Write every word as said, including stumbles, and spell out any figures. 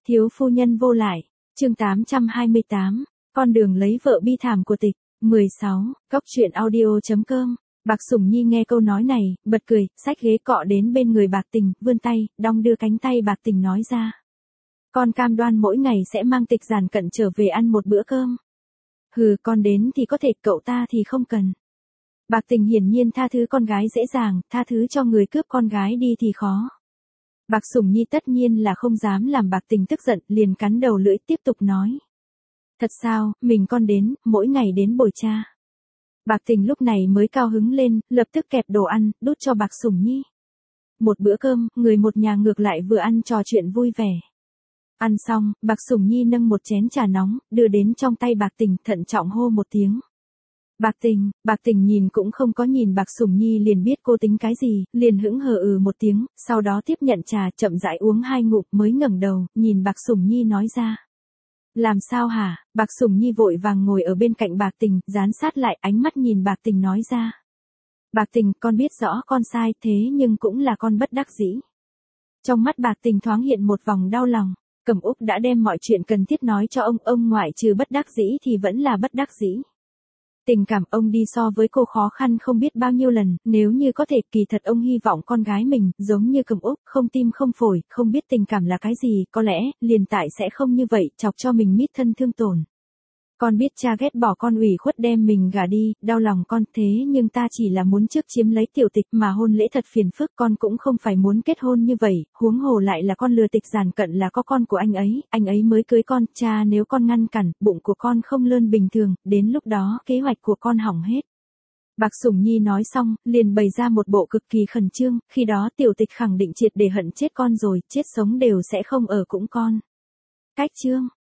Thiếu phu nhân vô lại, chương tám trăm hai mươi tám, con đường lấy vợ bi thảm của Tịch, mười sáu, cóc truyện audio.com. Bạc Sủng Nhi nghe câu nói này, bật cười, xách ghế cọ đến bên người Bạc Tình, vươn tay, đong đưa cánh tay Bạc Tình nói ra. Con cam đoan mỗi ngày sẽ mang Tịch Giản Cận trở về ăn một bữa cơm. Hừ, con đến thì có thể, cậu ta thì không cần. Bạc Tình hiển nhiên tha thứ con gái dễ dàng, tha thứ cho người cướp con gái đi thì khó. Bạc Sủng Nhi tất nhiên là không dám làm Bạc Tình tức giận, liền cắn đầu lưỡi tiếp tục nói. Thật sao, mình con đến, mỗi ngày đến bồi cha. Bạc Tình lúc này mới cao hứng lên, lập tức kẹp đồ ăn, đút cho Bạc Sủng Nhi. Một bữa cơm, người một nhà ngược lại vừa ăn trò chuyện vui vẻ. Ăn xong, Bạc Sủng Nhi nâng một chén trà nóng, đưa đến trong tay Bạc Tình, thận trọng hô một tiếng. Bạc Tình, Bạc Tình nhìn cũng không có nhìn Bạc Sủng Nhi liền biết cô tính cái gì, liền hững hờ ừ một tiếng, sau đó tiếp nhận trà chậm rãi uống hai ngụm mới ngẩng đầu, nhìn Bạc Sủng Nhi nói ra. Làm sao hả? Bạc Sủng Nhi vội vàng ngồi ở bên cạnh Bạc Tình, dán sát lại ánh mắt nhìn Bạc Tình nói ra. Bạc Tình, con biết rõ con sai thế nhưng cũng là con bất đắc dĩ. Trong mắt Bạc Tình thoáng hiện một vòng đau lòng, Cẩm Úc đã đem mọi chuyện cần thiết nói cho ông, ông ngoại trừ bất đắc dĩ thì vẫn là bất đắc dĩ. Tình cảm ông đi so với cô khó khăn không biết bao nhiêu lần, nếu như có thể kỳ thật ông hy vọng con gái mình, giống như Cẩm Úc, không tim không phổi, không biết tình cảm là cái gì, có lẽ, liền tại sẽ không như vậy, chọc cho mình mít thân thương tổn. Con biết cha ghét bỏ con ủy khuất đem mình gả đi, đau lòng con thế nhưng ta chỉ là muốn trước chiếm lấy Tiểu Tịch mà hôn lễ thật phiền phức, con cũng không phải muốn kết hôn như vậy, huống hồ lại là con lừa Tịch Giản Cận là có con của anh ấy, anh ấy mới cưới con, cha nếu con ngăn cản, bụng của con không lơn bình thường, đến lúc đó kế hoạch của con hỏng hết. Bạc Sủng Nhi nói xong, liền bày ra một bộ cực kỳ khẩn trương, khi đó Tiểu Tịch khẳng định triệt để hận chết con rồi, chết sống đều sẽ không ở cũng con. Cách chương